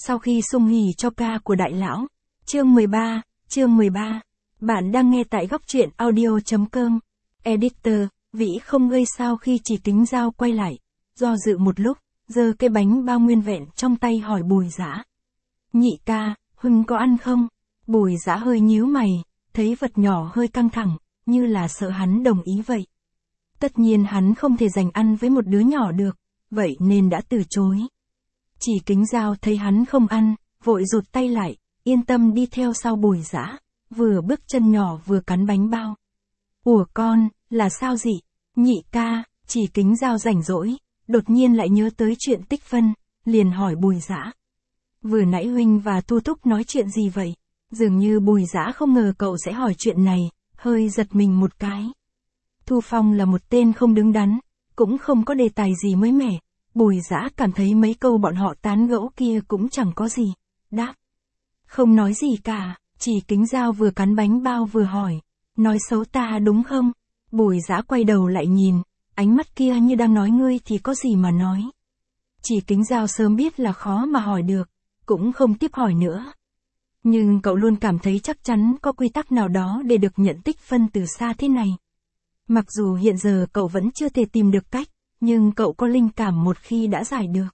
Sau khi sung hỉ cho ca của đại lão. Chương 13. Bạn đang nghe tại góc truyện audio.com. Editor, Vĩ không ngơi sao khi Chỉ Kính Dao quay lại. Do dự một lúc, giơ cái bánh bao nguyên vẹn trong tay hỏi Bùi Dã. Nhị ca, Huynh có ăn không? Bùi Dã hơi nhíu mày, thấy vật nhỏ hơi căng thẳng, như là sợ hắn đồng ý vậy. Tất nhiên hắn không thể dành ăn với một đứa nhỏ được, vậy nên đã từ chối. Chỉ Kính Dao thấy hắn không ăn, vội rụt tay lại, yên tâm đi theo sau Bùi Dã, vừa bước chân nhỏ vừa cắn bánh bao. Ủa con, là sao dị? Nhị ca, Chỉ Kính Dao rảnh rỗi, đột nhiên lại nhớ tới chuyện tích phân, liền hỏi Bùi Dã. Vừa nãy Huynh và Thu Thúc nói chuyện gì vậy? Dường như Bùi Dã không ngờ cậu sẽ hỏi chuyện này, hơi giật mình một cái. Thu Phong là một tên không đứng đắn, cũng không có đề tài gì mới mẻ. Bùi Dã cảm thấy mấy câu bọn họ tán gẫu kia cũng chẳng có gì. Đáp. Không nói gì cả, Chỉ Kính Dao vừa cắn bánh bao vừa hỏi. Nói xấu ta đúng không? Bùi Dã quay đầu lại nhìn, ánh mắt kia như đang nói ngươi thì có gì mà nói. Chỉ Kính Dao sớm biết là khó mà hỏi được, cũng không tiếp hỏi nữa. Nhưng cậu luôn cảm thấy chắc chắn có quy tắc nào đó để được nhận tích phân từ xa thế này. Mặc dù hiện giờ cậu vẫn chưa thể tìm được cách, nhưng cậu có linh cảm một khi đã giải được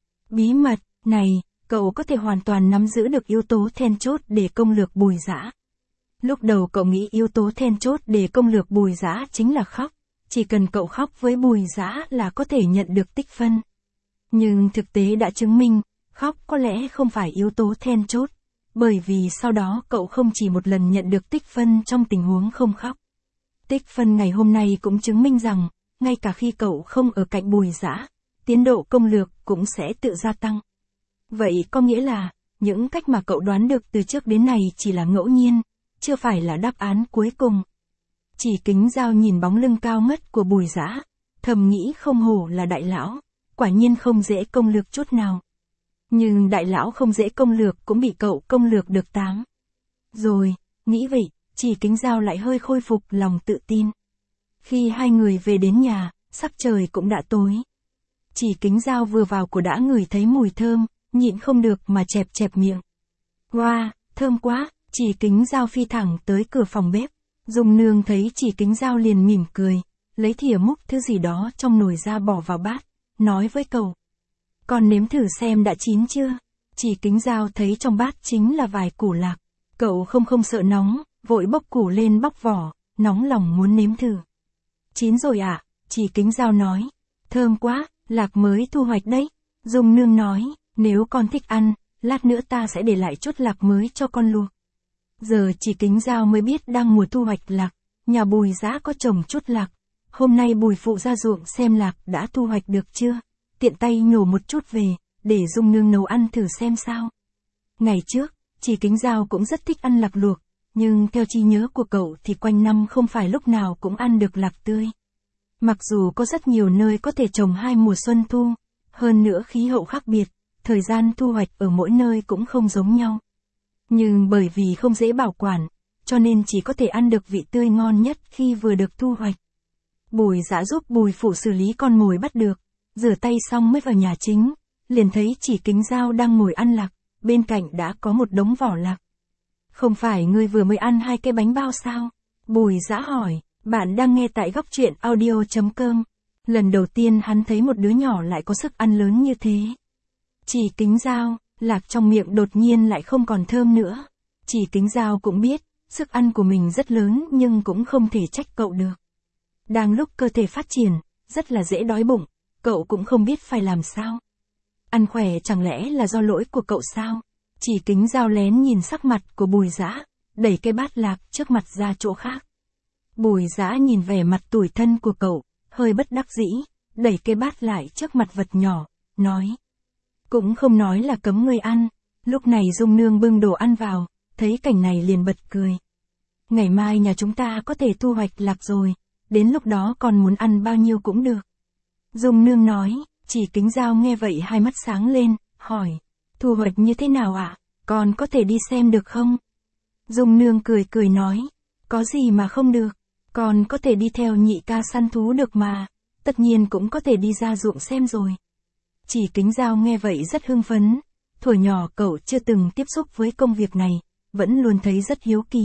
bí mật này, cậu có thể hoàn toàn nắm giữ được yếu tố then chốt để công lược Bùi Dã. Lúc đầu cậu nghĩ yếu tố then chốt để công lược Bùi Dã chính là khóc, chỉ cần cậu khóc với Bùi Dã là có thể nhận được tích phân. Nhưng thực tế đã chứng minh, khóc có lẽ không phải yếu tố then chốt, bởi vì sau đó cậu không chỉ một lần nhận được tích phân trong tình huống không khóc. Tích phân ngày hôm nay cũng chứng minh rằng, ngay cả khi cậu không ở cạnh Bùi Dã, tiến độ công lược cũng sẽ tự gia tăng. Vậy có nghĩa là, những cách mà cậu đoán được từ trước đến nay chỉ là ngẫu nhiên, chưa phải là đáp án cuối cùng. Chỉ Kính Dao nhìn bóng lưng cao ngất của Bùi Dã, thầm nghĩ không hổ là đại lão, quả nhiên không dễ công lược chút nào. Nhưng đại lão không dễ công lược cũng bị cậu công lược được 8. Rồi, nghĩ vậy, Chỉ Kính Dao lại hơi khôi phục lòng tự tin. Khi hai người về đến nhà, sắc trời cũng đã tối. Chỉ Kính Dao vừa vào cửa đã ngửi thấy mùi thơm, nhịn không được mà chẹp miệng. Wow, thơm quá, Chỉ Kính Dao phi thẳng tới cửa phòng bếp. Dung Nương thấy Chỉ Kính Dao liền mỉm cười, lấy thìa múc thứ gì đó trong nồi ra bỏ vào bát, nói với cậu. Con nếm thử xem đã chín chưa? Chỉ Kính Dao thấy trong bát chính là vài củ lạc. Cậu không sợ nóng, vội bóc củ lên bóc vỏ, nóng lòng muốn nếm thử. Chín rồi ạ, Chỉ Kính Dao nói. Thơm quá, lạc mới thu hoạch đấy. Dung Nương nói, nếu con thích ăn, lát nữa ta sẽ để lại chút lạc mới cho con luộc. Giờ Chỉ Kính Dao mới biết đang mùa thu hoạch lạc, nhà Bùi Dã có trồng chút lạc. Hôm nay Bùi phụ ra ruộng xem lạc đã thu hoạch được chưa, tiện tay nhổ một chút về, để Dung Nương nấu ăn thử xem sao. Ngày trước, Chỉ Kính Dao cũng rất thích ăn lạc luộc, nhưng theo trí nhớ của cậu thì quanh năm không phải lúc nào cũng ăn được lạc tươi. Mặc dù có rất nhiều nơi có thể trồng hai mùa xuân thu, hơn nữa khí hậu khác biệt, thời gian thu hoạch ở mỗi nơi cũng không giống nhau. Nhưng bởi vì không dễ bảo quản, cho nên chỉ có thể ăn được vị tươi ngon nhất khi vừa được thu hoạch. Bùi Dã giúp Bùi phụ xử lý con mồi bắt được, rửa tay xong mới vào nhà chính, liền thấy Chỉ Kính Dao đang ngồi ăn lạc, bên cạnh đã có một đống vỏ lạc. Không phải ngươi vừa mới ăn 2 cái bánh bao sao? Bùi Dã hỏi, bạn đang nghe tại góc truyện audio.com. Lần đầu tiên hắn thấy một đứa nhỏ lại có sức ăn lớn như thế. Chỉ Kính Dao, lạc trong miệng đột nhiên lại không còn thơm nữa. Chỉ Kính Dao cũng biết, sức ăn của mình rất lớn nhưng cũng không thể trách cậu được. Đang lúc cơ thể phát triển, rất là dễ đói bụng, cậu cũng không biết phải làm sao. Ăn khỏe chẳng lẽ là do lỗi của cậu sao? Chỉ Kính Dao lén nhìn sắc mặt của Bùi Dã, đẩy cái bát lạc trước mặt ra chỗ khác. Bùi Dã nhìn vẻ mặt tủi thân của cậu, hơi bất đắc dĩ, đẩy cái bát lại trước mặt vật nhỏ, nói. Cũng không nói là cấm ngươi ăn. Lúc này Dung Nương bưng đồ ăn vào, thấy cảnh này liền bật cười. Ngày mai nhà chúng ta có thể thu hoạch lạc rồi, đến lúc đó còn muốn ăn bao nhiêu cũng được. Dung Nương nói, Chỉ Kính Dao nghe vậy hai mắt sáng lên, hỏi. Thu hoạch như thế nào ạ? Con có thể đi xem được không? Dung Nương cười nói. Có gì mà không được? Con có thể đi theo nhị ca săn thú được mà. Tất nhiên cũng có thể đi ra ruộng xem rồi. Chỉ Kính Dao nghe vậy rất hưng phấn. thuở nhỏ cậu chưa từng tiếp xúc với công việc này, vẫn luôn thấy rất hiếu kỳ.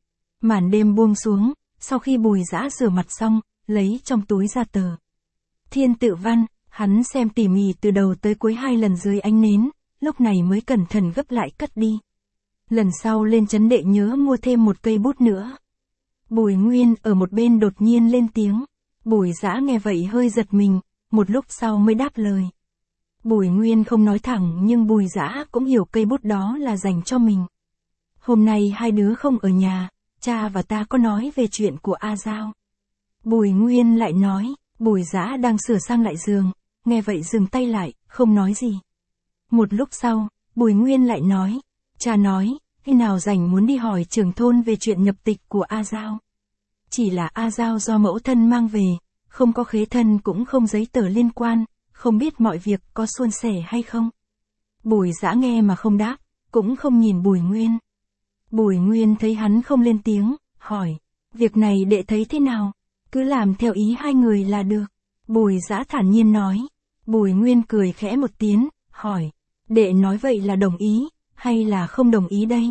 Màn đêm buông xuống, sau khi Bùi Dã rửa mặt xong, lấy trong túi ra tờ Thiên Tự Văn, hắn xem tỉ mỉ từ đầu tới cuối 2 lần dưới ánh nến, lúc này mới cẩn thận gấp lại cất đi. Lần sau lên trấn đệ nhớ mua thêm một cây bút nữa. Bùi Nguyên ở một bên đột nhiên lên tiếng. Bùi Dã nghe vậy hơi giật mình, một lúc sau mới đáp lời. Bùi Nguyên không nói thẳng nhưng Bùi Dã cũng hiểu cây bút đó là dành cho mình. Hôm nay hai đứa không ở nhà, cha và ta có nói về chuyện của A Giao. Bùi Nguyên lại nói, Bùi Dã đang sửa sang lại giường, nghe vậy dừng tay lại, không nói gì. Một lúc sau, Bùi Nguyên lại nói, cha nói, khi nào rảnh muốn đi hỏi trưởng thôn về chuyện nhập tịch của A Giao. Chỉ là A Giao do mẫu thân mang về, không có khế thân cũng không giấy tờ liên quan, không biết mọi việc có suôn sẻ hay không. Bùi Dã nghe mà không đáp, cũng không nhìn Bùi Nguyên. Bùi Nguyên thấy hắn không lên tiếng, hỏi, việc này đệ thấy thế nào? Cứ làm theo ý hai người là được. Bùi Dã thản nhiên nói. Bùi Nguyên cười khẽ một tiếng, hỏi, đệ nói vậy là đồng ý, hay là không đồng ý đây?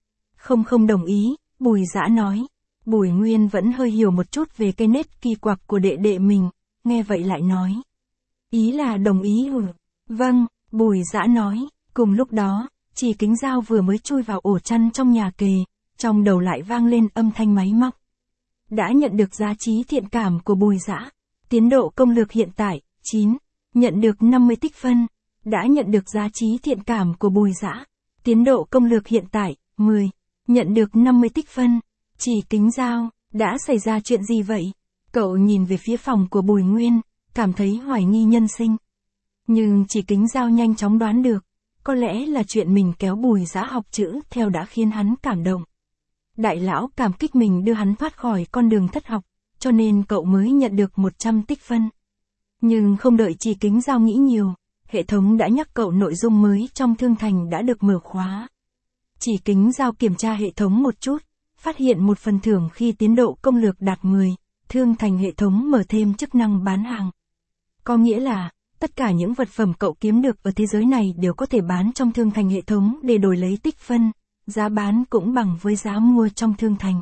Không đồng ý, Bùi Dã nói. Bùi Nguyên vẫn hơi hiểu một chút về cái nét kỳ quặc của đệ đệ mình, nghe vậy lại nói. Ý là đồng ý ừ. Vâng, Bùi Dã nói. Cùng lúc đó, Chỉ Kính Dao vừa mới chui vào ổ chăn trong nhà kề, trong đầu lại vang lên âm thanh máy móc. Đã nhận được giá trí thiện cảm của Bùi Dã. Tiến độ công lược hiện tại, 9. Nhận được 50 tích phân. Đã nhận được giá trí thiện cảm của Bùi Dã. Tiến độ công lược hiện tại, 10. Nhận được 50 tích phân. Chỉ Kính Dao, đã xảy ra chuyện gì vậy? Cậu nhìn về phía phòng của Bùi Nguyên, cảm thấy hoài nghi nhân sinh. Nhưng Chỉ Kính Dao nhanh chóng đoán được, có lẽ là chuyện mình kéo Bùi Dã học chữ theo đã khiến hắn cảm động. Đại lão cảm kích mình đưa hắn thoát khỏi con đường thất học, cho nên cậu mới nhận được 100 tích phân. Nhưng không đợi Chỉ Kính Dao nghĩ nhiều, hệ thống đã nhắc cậu nội dung mới trong thương thành đã được mở khóa. Chỉ Kính Dao kiểm tra hệ thống một chút, phát hiện một phần thưởng khi tiến độ công lược đạt 10, thương thành hệ thống mở thêm chức năng bán hàng. Có nghĩa là, tất cả những vật phẩm cậu kiếm được ở thế giới này đều có thể bán trong thương thành hệ thống để đổi lấy tích phân, giá bán cũng bằng với giá mua trong thương thành.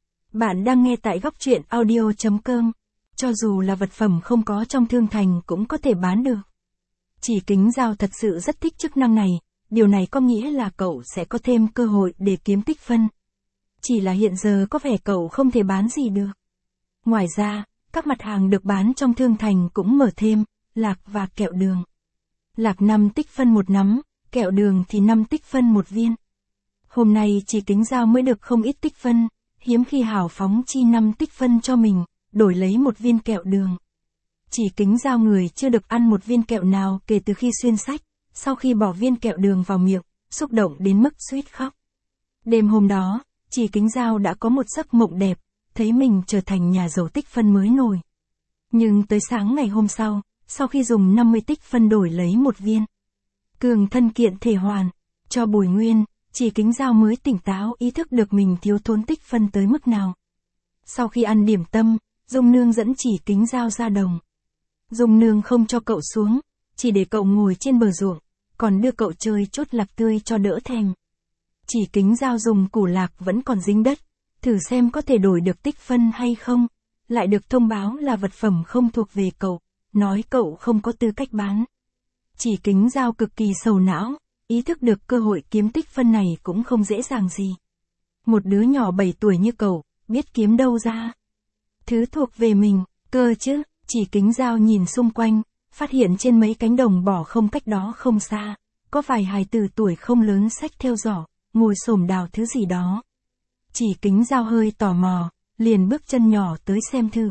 Bạn đang nghe tại góc truyện audio.com, cho dù là vật phẩm không có trong thương thành cũng có thể bán được. Chỉ Kính Dao thật sự rất thích chức năng này, điều này có nghĩa là cậu sẽ có thêm cơ hội để kiếm tích phân. Chỉ là hiện giờ có vẻ cậu không thể bán gì được. Ngoài ra, các mặt hàng được bán trong thương thành cũng mở thêm, lạc và kẹo đường. Lạc 5 tích phân một nắm, kẹo đường thì 5 tích phân một viên. Hôm nay Chỉ Kính Dao mới được không ít tích phân, hiếm khi hào phóng chi 5 tích phân cho mình, đổi lấy một viên kẹo đường. Chỉ Kính Dao người chưa được ăn một viên kẹo nào kể từ khi xuyên sách, sau khi bỏ viên kẹo đường vào miệng, xúc động đến mức suýt khóc. Đêm hôm đó, Chỉ Kính Dao đã có một giấc mộng đẹp, thấy mình trở thành nhà giàu tích phân mới nổi. Nhưng tới sáng ngày hôm sau khi dùng 50 tích phân đổi lấy một viên cường thân kiện thể hoàn cho Bùi Nguyên, Chỉ Kính Dao mới tỉnh táo ý thức được mình thiếu thốn tích phân tới mức nào. Sau khi ăn điểm tâm, Dung Nương dẫn Chỉ Kính Dao ra đồng. Dung Nương không cho cậu xuống, chỉ để cậu ngồi trên bờ ruộng, còn đưa cậu chơi chốt lạc tươi cho đỡ thèm. Chỉ Kính Dao dùng củ lạc vẫn còn dính đất, thử xem có thể đổi được tích phân hay không, lại được thông báo là vật phẩm không thuộc về cậu, nói cậu không có tư cách bán. Chỉ Kính Dao cực kỳ sầu não, ý thức được cơ hội kiếm tích phân này cũng không dễ dàng gì. Một đứa nhỏ 7 tuổi như cậu, biết kiếm đâu ra thứ thuộc về mình, cơ chứ. Chỉ Kính Dao nhìn xung quanh, phát hiện trên mấy cánh đồng bỏ không cách đó không xa, có vài hài tử tuổi không lớn xách theo giỏ, ngồi xổm đào thứ gì đó. Chỉ Kính Dao hơi tò mò, liền bước chân nhỏ tới xem thử.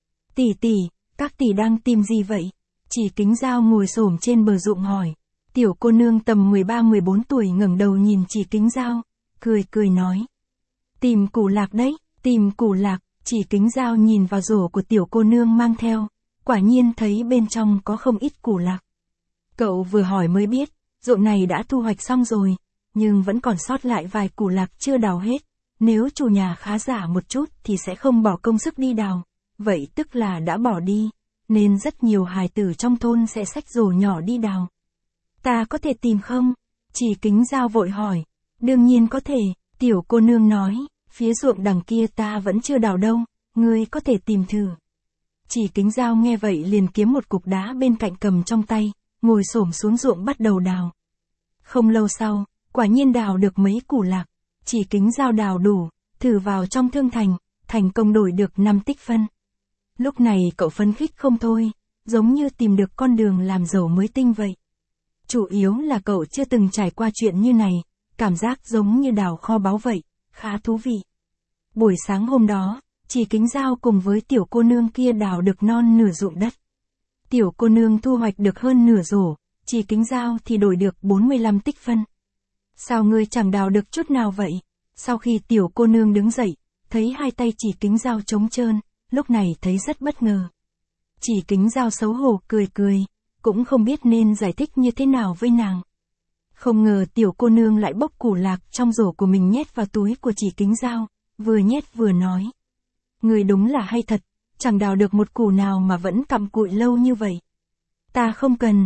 Tỷ, các tỷ đang tìm gì vậy? Chỉ Kính Dao ngồi xổm trên bờ ruộng hỏi. Tiểu cô nương tầm 13-14 tuổi ngẩng đầu nhìn Chỉ Kính Dao, cười nói. Tìm củ lạc đấy, tìm củ lạc. Chỉ Kính Dao nhìn vào rổ của tiểu cô nương mang theo, quả nhiên thấy bên trong có không ít củ lạc. Cậu vừa hỏi mới biết, ruộng này đã thu hoạch xong rồi, nhưng vẫn còn sót lại vài củ lạc chưa đào hết. Nếu chủ nhà khá giả một chút thì sẽ không bỏ công sức đi đào, vậy tức là đã bỏ đi, nên rất nhiều hài tử trong thôn sẽ xách rổ nhỏ đi đào. Ta có thể tìm không? Chỉ Kính Dao vội hỏi. Đương nhiên có thể, tiểu cô nương nói, phía ruộng đằng kia ta vẫn chưa đào đâu, ngươi có thể tìm thử. Chỉ Kính Dao nghe vậy liền kiếm một cục đá bên cạnh cầm trong tay, ngồi xổm xuống ruộng bắt đầu đào. Không lâu sau, quả nhiên đào được mấy củ lạc, Chỉ Kính Dao đào đủ, thử vào trong thương thành, thành công đổi được 5 tích phân. Lúc này cậu phấn khích không thôi, giống như tìm được con đường làm giàu mới tinh vậy. Chủ yếu là cậu chưa từng trải qua chuyện như này, cảm giác giống như đào kho báu vậy, khá thú vị. Buổi sáng hôm đó, Chỉ Kính Dao cùng với tiểu cô nương kia đào được non nửa ruộng đất. Tiểu cô nương thu hoạch được hơn nửa rổ, Chỉ Kính Dao thì đổi được 45 tích phân. Sao ngươi chẳng đào được chút nào vậy? Sau khi tiểu cô nương đứng dậy, thấy hai tay Chỉ Kính Dao trống trơn, lúc này thấy rất bất ngờ. Chỉ Kính Dao xấu hổ cười cười, cũng không biết nên giải thích như thế nào với nàng. Không ngờ tiểu cô nương lại bốc củ lạc trong rổ của mình nhét vào túi của Chỉ Kính Dao, vừa nhét vừa nói. Người đúng là hay thật, chẳng đào được một củ nào mà vẫn cặm cụi lâu như vậy. Ta không cần,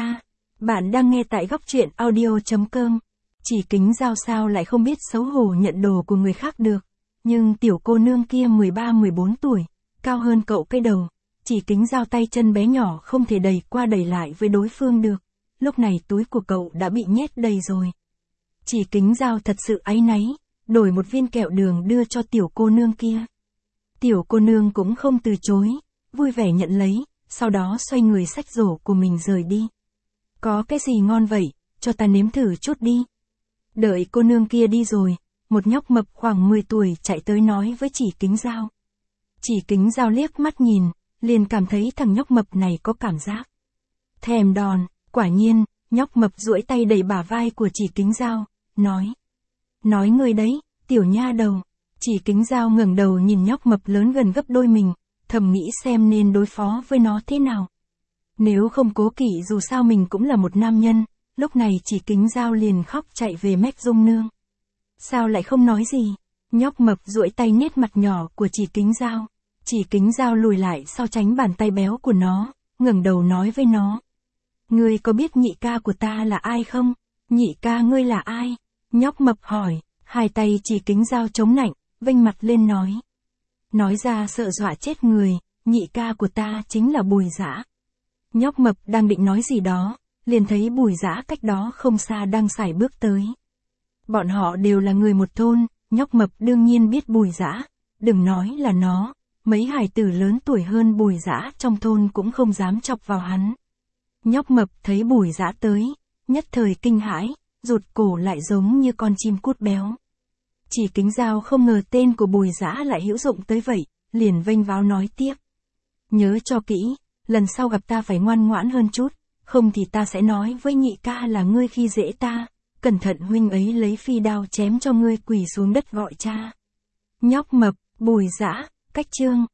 Bạn đang nghe tại góc truyện audio.com. Chỉ Kính Dao sao lại không biết xấu hổ nhận đồ của người khác được. Nhưng tiểu cô nương kia 13-14 tuổi, cao hơn cậu cái đầu. Chỉ Kính Dao tay chân bé nhỏ không thể đẩy qua đẩy lại với đối phương được. Lúc này túi của cậu đã bị nhét đầy rồi. Chỉ Kính Dao thật sự áy náy, đổi một viên kẹo đường đưa cho tiểu cô nương kia. Tiểu cô nương cũng không từ chối, vui vẻ nhận lấy, sau đó xoay người xách rổ của mình rời đi. Có cái gì ngon vậy, cho ta nếm thử chút đi. Đợi cô nương kia đi rồi, một nhóc mập khoảng 10 tuổi chạy tới nói với Chỉ Kính Dao. Chỉ Kính Dao liếc mắt nhìn, liền cảm thấy thằng nhóc mập này có cảm giác thèm đòn. Quả nhiên, nhóc mập duỗi tay đẩy bả vai của Chỉ Kính Dao, nói ngươi đấy, tiểu nha đầu. Chỉ Kính Dao ngẩng đầu nhìn nhóc mập lớn gần gấp đôi mình, thầm nghĩ xem nên đối phó với nó thế nào. Nếu không cố kỵ dù sao mình cũng là một nam nhân, lúc này Chỉ Kính Dao liền khóc chạy về mách Dung Nương. Sao lại không nói gì? Nhóc mập duỗi tay niết mặt nhỏ của Chỉ Kính Dao. Chỉ Kính Dao lùi lại sau tránh bàn tay béo của nó, ngẩng đầu nói với nó. Ngươi có biết nhị ca của ta là ai không? Nhị ca ngươi là ai? Nhóc mập hỏi, hai tay Chỉ Kính Dao chống nạnh, vênh mặt lên nói. Nói ra sợ dọa chết người, nhị ca của ta chính là Bùi Dã. Nhóc mập đang định nói gì đó, liền thấy Bùi Dã cách đó không xa đang sải bước tới. Bọn họ đều là người một thôn, nhóc mập đương nhiên biết Bùi Dã, đừng nói là nó, mấy hài tử lớn tuổi hơn Bùi Dã trong thôn cũng không dám chọc vào hắn. Nhóc mập thấy Bùi Dã tới, nhất thời kinh hãi, rụt cổ lại giống như con chim cút béo. Chỉ Kính Dao không ngờ tên của Bùi Dã lại hữu dụng tới vậy, liền vênh váo nói tiếp. Nhớ cho kỹ, lần sau gặp ta phải ngoan ngoãn hơn chút, không thì ta sẽ nói với nhị ca là ngươi khi dễ ta, cẩn thận huynh ấy lấy phi đao chém cho ngươi quỳ xuống đất gọi cha. Nhóc mập, Bùi Dã, cách chương.